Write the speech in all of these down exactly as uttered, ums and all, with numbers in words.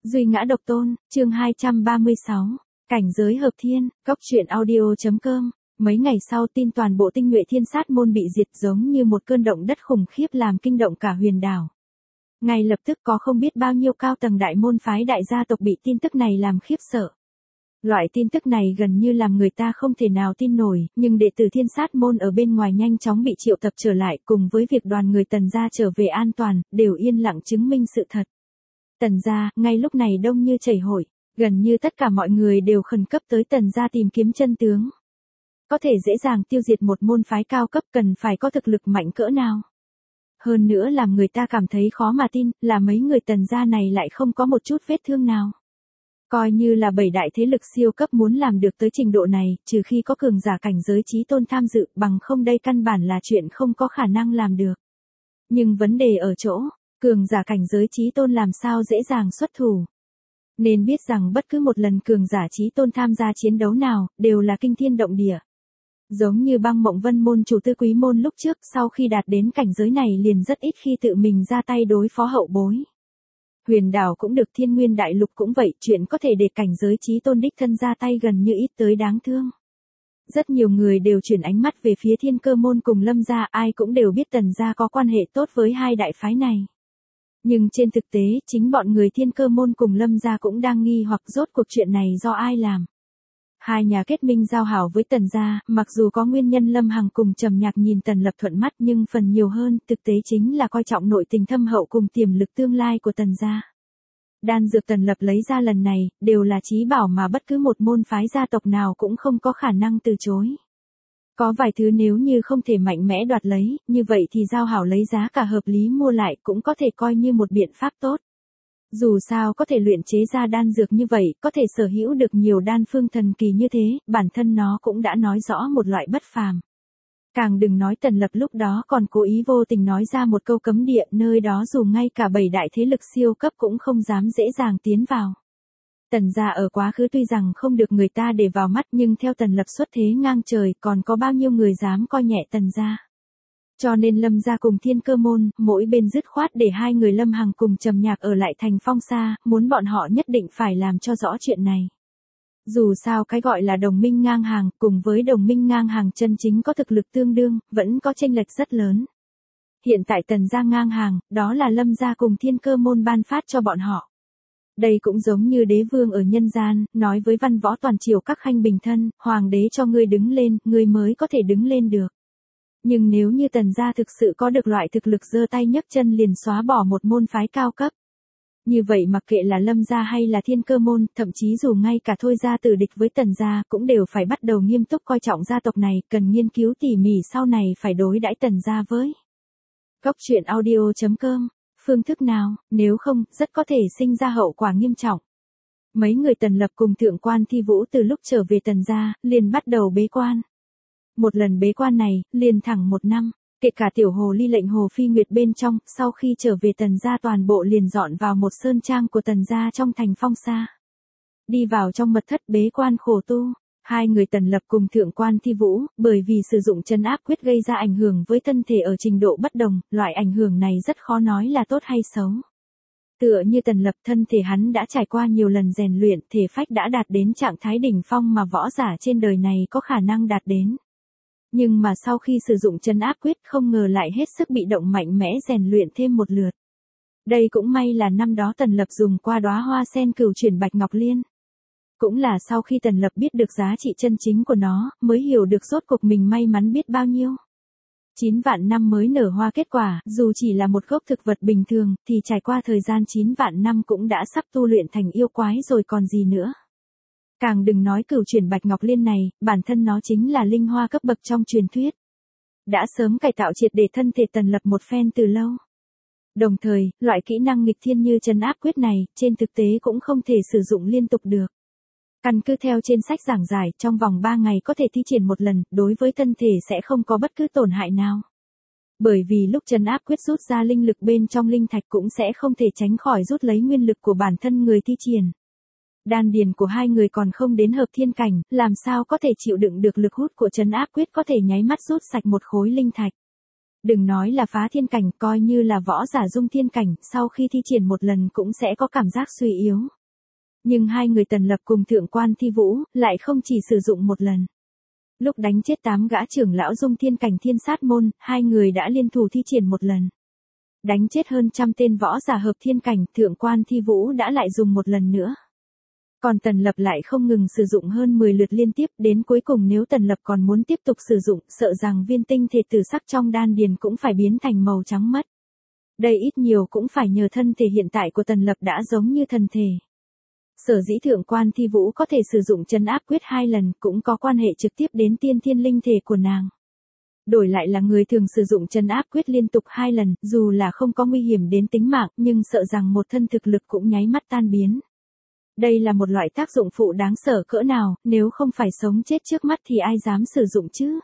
Duy ngã độc tôn, chương hai trăm ba mươi sáu, cảnh giới hợp thiên, góc truyện audio.com. Mấy ngày sau tin toàn bộ tinh nhuệ thiên sát môn bị diệt giống như một cơn động đất khủng khiếp làm kinh động cả huyền đảo. Ngay lập tức có không biết bao nhiêu cao tầng đại môn phái đại gia tộc bị tin tức này làm khiếp sợ. Loại tin tức này gần như làm người ta không thể nào tin nổi, nhưng đệ tử thiên sát môn ở bên ngoài nhanh chóng bị triệu tập trở lại cùng với việc đoàn người Tần gia trở về an toàn, đều yên lặng chứng minh sự thật. Tần gia, ngay lúc này đông như chảy hội, gần như tất cả mọi người đều khẩn cấp tới Tần gia tìm kiếm chân tướng. Có thể dễ dàng tiêu diệt một môn phái cao cấp cần phải có thực lực mạnh cỡ nào. Hơn nữa làm người ta cảm thấy khó mà tin, là mấy người Tần gia này lại không có một chút vết thương nào. Coi như là bảy đại thế lực siêu cấp muốn làm được tới trình độ này, trừ khi có cường giả cảnh giới chí tôn tham dự, bằng không đây căn bản là chuyện không có khả năng làm được. Nhưng vấn đề ở chỗ, cường giả cảnh giới chí tôn làm sao dễ dàng xuất thủ. Nên biết rằng bất cứ một lần cường giả chí tôn tham gia chiến đấu nào, đều là kinh thiên động địa. Giống như Băng Mộng Vân môn chủ Tư Quý môn lúc trước, sau khi đạt đến cảnh giới này liền rất ít khi tự mình ra tay đối phó hậu bối. Huyền đảo cũng được, Thiên Nguyên đại lục cũng vậy, chuyện có thể để cảnh giới chí tôn đích thân ra tay gần như ít tới đáng thương. Rất nhiều người đều chuyển ánh mắt về phía Thiên Cơ môn cùng Lâm gia, ai cũng đều biết Tần gia có quan hệ tốt với hai đại phái này. Nhưng trên thực tế, chính bọn người Thiên Cơ môn cùng Lâm gia cũng đang nghi hoặc rốt cuộc chuyện này do ai làm. Hai nhà kết minh giao hảo với Tần gia, mặc dù có nguyên nhân Lâm Hằng cùng Trầm Nhạc nhìn Tần Lập thuận mắt nhưng phần nhiều hơn, thực tế chính là coi trọng nội tình thâm hậu cùng tiềm lực tương lai của Tần gia. Đan dược Tần Lập lấy ra lần này, đều là chí bảo mà bất cứ một môn phái gia tộc nào cũng không có khả năng từ chối. Có vài thứ nếu như không thể mạnh mẽ đoạt lấy, như vậy thì giao hảo lấy giá cả hợp lý mua lại cũng có thể coi như một biện pháp tốt. Dù sao có thể luyện chế ra đan dược như vậy, có thể sở hữu được nhiều đan phương thần kỳ như thế, bản thân nó cũng đã nói rõ một loại bất phàm. Càng đừng nói Tần Lập lúc đó còn cố ý vô tình nói ra một câu cấm địa, nơi đó dù ngay cả bảy đại thế lực siêu cấp cũng không dám dễ dàng tiến vào. Tần gia ở quá khứ tuy rằng không được người ta để vào mắt nhưng theo Tần Lập xuất thế ngang trời còn có bao nhiêu người dám coi nhẹ Tần gia. Cho nên Lâm gia cùng Thiên Cơ môn, mỗi bên dứt khoát để hai người Lâm Hằng cùng Trầm Nhạc ở lại thành Phong Sa, muốn bọn họ nhất định phải làm cho rõ chuyện này. Dù sao cái gọi là đồng minh ngang hàng, cùng với đồng minh ngang hàng chân chính có thực lực tương đương, vẫn có chênh lệch rất lớn. Hiện tại Tần gia ngang hàng, đó là Lâm gia cùng Thiên Cơ môn ban phát cho bọn họ. Đây cũng giống như đế vương ở nhân gian, nói với văn võ toàn triều các khanh bình thân, hoàng đế cho ngươi đứng lên, ngươi mới có thể đứng lên được. Nhưng nếu như Tần gia thực sự có được loại thực lực giơ tay nhấc chân liền xóa bỏ một môn phái cao cấp. Như vậy mặc kệ là Lâm gia hay là Thiên Cơ môn, thậm chí dù ngay cả Thôi gia tử địch với Tần gia, cũng đều phải bắt đầu nghiêm túc coi trọng gia tộc này, cần nghiên cứu tỉ mỉ sau này phải đối đãi Tần gia với. Góc truyện audio.com, phương thức nào, nếu không, rất có thể sinh ra hậu quả nghiêm trọng. Mấy người Tần Lập cùng Thượng quan Thi Vũ từ lúc trở về Tần gia, liền bắt đầu bế quan. Một lần bế quan này, liền thẳng một năm, kể cả tiểu hồ ly lệnh hồ phi nguyệt bên trong, sau khi trở về Tần gia toàn bộ liền dọn vào một sơn trang của Tần gia trong thành Phong Sa. Đi vào trong mật thất bế quan khổ tu, hai người Tần Lập cùng Thượng quan Thi Vũ, bởi vì sử dụng trấn áp quyết gây ra ảnh hưởng với thân thể ở trình độ bất đồng, loại ảnh hưởng này rất khó nói là tốt hay xấu. Tựa như Tần Lập, thân thể hắn đã trải qua nhiều lần rèn luyện, thể phách đã đạt đến trạng thái đỉnh phong mà võ giả trên đời này có khả năng đạt đến. Nhưng mà sau khi sử dụng trấn áp quyết không ngờ lại hết sức bị động mạnh mẽ rèn luyện thêm một lượt. Đây cũng may là năm đó Tần Lập dùng qua đóa hoa sen cửu chuyển bạch ngọc liên. Cũng là sau khi Tần Lập biết được giá trị chân chính của nó, mới hiểu được rốt cuộc mình may mắn biết bao nhiêu. chín vạn năm mới nở hoa kết quả, dù chỉ là một gốc thực vật bình thường, thì trải qua thời gian chín vạn năm cũng đã sắp tu luyện thành yêu quái rồi còn gì nữa. Càng đừng nói cửu chuyển bạch ngọc liên này, bản thân nó chính là linh hoa cấp bậc trong truyền thuyết. Đã sớm cải tạo triệt để thân thể Tần Lập một phen từ lâu. Đồng thời, loại kỹ năng nghịch thiên như trấn áp quyết này, trên thực tế cũng không thể sử dụng liên tục được. Căn cứ theo trên sách giảng giải, trong vòng ba ngày có thể thi triển một lần, đối với thân thể sẽ không có bất cứ tổn hại nào. Bởi vì lúc trấn áp quyết rút ra linh lực bên trong linh thạch cũng sẽ không thể tránh khỏi rút lấy nguyên lực của bản thân người thi triển. Đan điền của hai người còn không đến hợp thiên cảnh, làm sao có thể chịu đựng được lực hút của trấn áp quyết có thể nháy mắt rút sạch một khối linh thạch. Đừng nói là phá thiên cảnh, coi như là võ giả dung thiên cảnh, sau khi thi triển một lần cũng sẽ có cảm giác suy yếu. Nhưng hai người Tần Lập cùng Thượng quan Thi Vũ, lại không chỉ sử dụng một lần. Lúc đánh chết tám gã trưởng lão Dung Thiên cảnh thiên sát môn, hai người đã liên thủ thi triển một lần. Đánh chết hơn trăm tên võ giả hợp thiên cảnh, Thượng quan Thi Vũ đã lại dùng một lần nữa. Còn Tần Lập lại không ngừng sử dụng hơn mười lượt liên tiếp, đến cuối cùng nếu Tần Lập còn muốn tiếp tục sử dụng, sợ rằng viên tinh thể tử sắc trong đan điền cũng phải biến thành màu trắng mất. Đây ít nhiều cũng phải nhờ thân thể hiện tại của Tần Lập đã giống như thần thể. Sở dĩ Thượng quan Thi Vũ có thể sử dụng trấn áp quyết hai lần cũng có quan hệ trực tiếp đến tiên thiên linh thể của nàng. Đổi lại là người thường sử dụng trấn áp quyết liên tục hai lần, dù là không có nguy hiểm đến tính mạng, nhưng sợ rằng một thân thực lực cũng nháy mắt tan biến. Đây là một loại tác dụng phụ đáng sợ cỡ nào, nếu không phải sống chết trước mắt thì ai dám sử dụng chứ?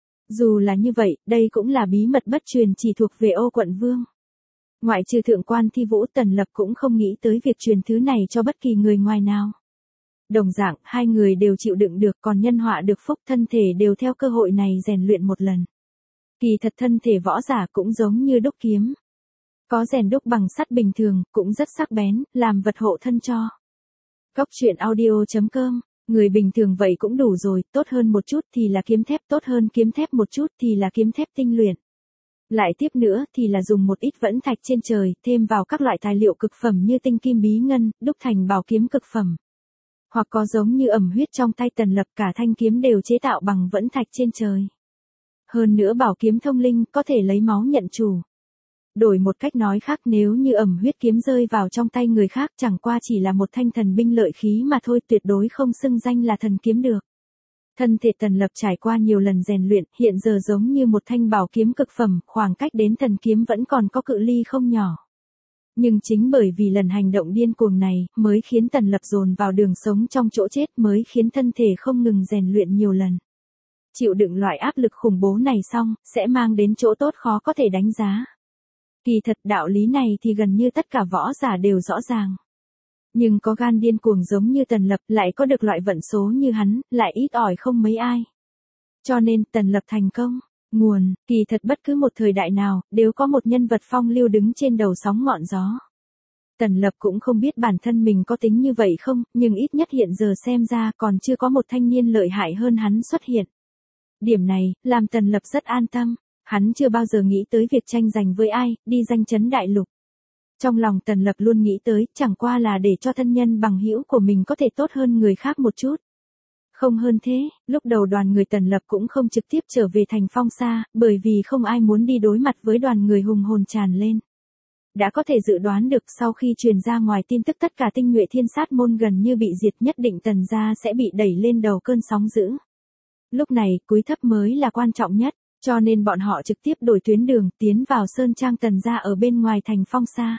Dù là như vậy, đây cũng là bí mật bất truyền chỉ thuộc về Ô Quận Vương. Ngoại trừ Thượng quan Thi Vũ, Tần Lập cũng không nghĩ tới việc truyền thứ này cho bất kỳ người ngoài nào. Đồng dạng, hai người đều chịu đựng được, còn nhân họa được phúc, thân thể đều theo cơ hội này rèn luyện một lần. Kỳ thật thân thể võ giả cũng giống như đúc kiếm. Có rèn đúc bằng sắt bình thường, cũng rất sắc bén, làm vật hộ thân cho. Góc truyện audio chấm com, người bình thường vậy cũng đủ rồi, tốt hơn một chút thì là kiếm thép, tốt hơn kiếm thép một chút thì là kiếm thép tinh luyện. Lại tiếp nữa thì là dùng một ít vẫn thạch trên trời, thêm vào các loại tài liệu cực phẩm như tinh kim bí ngân, đúc thành bảo kiếm cực phẩm. Hoặc có giống như ẩm huyết trong tay Tần Lập, cả thanh kiếm đều chế tạo bằng vẫn thạch trên trời. Hơn nữa bảo kiếm thông linh, có thể lấy máu nhận chủ. Đổi một cách nói khác, nếu như ẩm huyết kiếm rơi vào trong tay người khác chẳng qua chỉ là một thanh thần binh lợi khí mà thôi, tuyệt đối không xưng danh là thần kiếm được. Thân thể Tần Lập trải qua nhiều lần rèn luyện, hiện giờ giống như một thanh bảo kiếm cực phẩm, khoảng cách đến thần kiếm vẫn còn có cự ly không nhỏ. Nhưng chính bởi vì lần hành động điên cuồng này, mới khiến Tần Lập dồn vào đường sống trong chỗ chết, mới khiến thân thể không ngừng rèn luyện nhiều lần. Chịu đựng loại áp lực khủng bố này xong, sẽ mang đến chỗ tốt khó có thể đánh giá. Kỳ thật đạo lý này thì gần như tất cả võ giả đều rõ ràng. Nhưng có gan điên cuồng giống như Tần Lập, lại có được loại vận số như hắn, lại ít ỏi không mấy ai. Cho nên Tần Lập thành công. Nguồn, kỳ thật bất cứ một thời đại nào, đều có một nhân vật phong lưu đứng trên đầu sóng ngọn gió. Tần Lập cũng không biết bản thân mình có tính như vậy không, nhưng ít nhất hiện giờ xem ra còn chưa có một thanh niên lợi hại hơn hắn xuất hiện. Điểm này, làm Tần Lập rất an tâm, hắn chưa bao giờ nghĩ tới việc tranh giành với ai, đi danh chấn đại lục. Trong lòng Tần Lập luôn nghĩ tới, chẳng qua là để cho thân nhân bằng hữu của mình có thể tốt hơn người khác một chút. Không hơn thế, lúc đầu đoàn người Tần Lập cũng không trực tiếp trở về thành Phong Sa, bởi vì không ai muốn đi đối mặt với đoàn người hùng hồn tràn lên. Đã có thể dự đoán được sau khi truyền ra ngoài tin tức tất cả tinh nhuệ thiên sát môn gần như bị diệt, nhất định Tần gia sẽ bị đẩy lên đầu cơn sóng dữ. Lúc này, cúi thấp mới là quan trọng nhất, cho nên bọn họ trực tiếp đổi tuyến đường, tiến vào Sơn Trang Tần gia ở bên ngoài thành Phong Sa.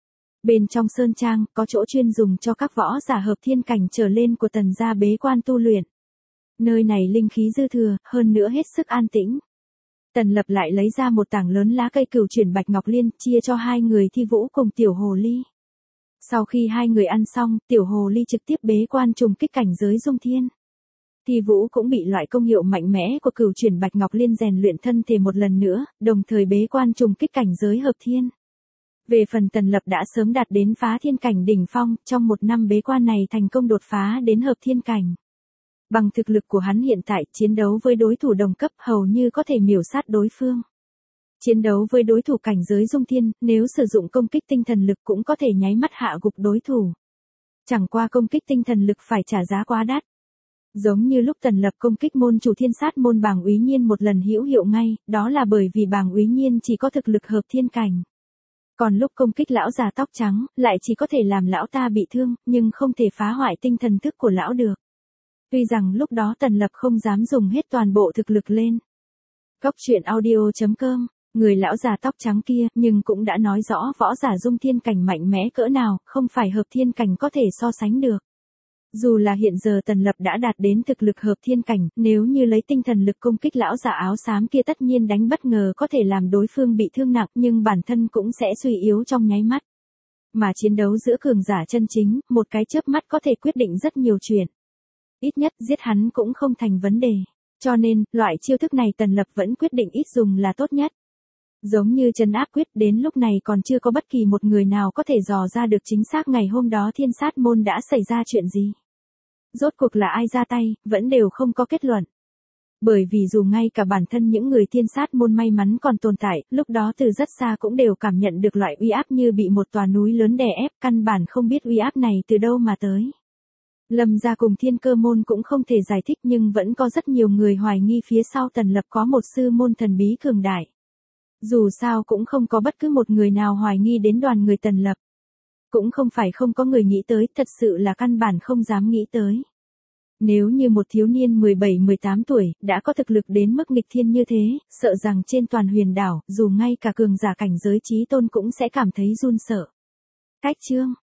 Bên trong Sơn Trang, có chỗ chuyên dùng cho các võ giả hợp thiên cảnh trở lên của Tần gia bế quan tu luyện. Nơi này linh khí dư thừa, hơn nữa hết sức an tĩnh. Tần Lập lại lấy ra một tảng lớn lá cây cửu chuyển bạch ngọc liên, chia cho hai người Thi Vũ cùng Tiểu Hồ Ly. Sau khi hai người ăn xong, Tiểu Hồ Ly trực tiếp bế quan trùng kích cảnh giới dung thiên. Thi Vũ cũng bị loại công hiệu mạnh mẽ của cửu chuyển bạch ngọc liên rèn luyện thân thể một lần nữa, đồng thời bế quan trùng kích cảnh giới hợp thiên. Về phần Tần Lập đã sớm đạt đến phá thiên cảnh đỉnh phong, trong một năm bế quan này thành công đột phá đến hợp thiên cảnh. Bằng thực lực của hắn hiện tại, chiến đấu với đối thủ đồng cấp hầu như có thể miểu sát đối phương. Chiến đấu với đối thủ cảnh giới dung thiên, nếu sử dụng công kích tinh thần lực cũng có thể nháy mắt hạ gục đối thủ. Chẳng qua công kích tinh thần lực phải trả giá quá đắt. Giống như lúc Tần Lập công kích môn chủ thiên sát môn Bàng Úy Nhiên một lần hữu hiệu ngay, đó là bởi vì Bàng Úy Nhiên chỉ có thực lực hợp thiên cảnh. Còn lúc công kích lão già tóc trắng, lại chỉ có thể làm lão ta bị thương, nhưng không thể phá hoại tinh thần thức của lão được. Tuy rằng lúc đó Tần Lập không dám dùng hết toàn bộ thực lực lên. Góc truyện audio chấm com, người lão già tóc trắng kia, nhưng cũng đã nói rõ võ giả dung thiên cảnh mạnh mẽ cỡ nào, không phải hợp thiên cảnh có thể so sánh được. Dù là hiện giờ Tần Lập đã đạt đến thực lực hợp thiên cảnh, nếu như lấy tinh thần lực công kích lão già áo xám kia tất nhiên đánh bất ngờ có thể làm đối phương bị thương nặng, nhưng bản thân cũng sẽ suy yếu trong nháy mắt. Mà chiến đấu giữa cường giả chân chính, một cái chớp mắt có thể quyết định rất nhiều chuyện. Ít nhất giết hắn cũng không thành vấn đề. Cho nên, loại chiêu thức này Tần Lập vẫn quyết định ít dùng là tốt nhất. Giống như trấn áp quyết, đến lúc này còn chưa có bất kỳ một người nào có thể dò ra được chính xác ngày hôm đó thiên sát môn đã xảy ra chuyện gì. Rốt cuộc là ai ra tay, vẫn đều không có kết luận. Bởi vì dù ngay cả bản thân những người thiên sát môn may mắn còn tồn tại, lúc đó từ rất xa cũng đều cảm nhận được loại uy áp như bị một tòa núi lớn đè ép, căn bản không biết uy áp này từ đâu mà tới. Lâm gia cùng Thiên Cơ môn cũng không thể giải thích, nhưng vẫn có rất nhiều người hoài nghi phía sau Tần Lập có một sư môn thần bí cường đại. Dù sao cũng không có bất cứ một người nào hoài nghi đến đoàn người Tần Lập. Cũng không phải không có người nghĩ tới, thật sự là căn bản không dám nghĩ tới. Nếu như một thiếu niên mười bảy mười tám tuổi, đã có thực lực đến mức nghịch thiên như thế, sợ rằng trên toàn huyền đảo, dù ngay cả cường giả cảnh giới chí tôn cũng sẽ cảm thấy run sợ. Cách chương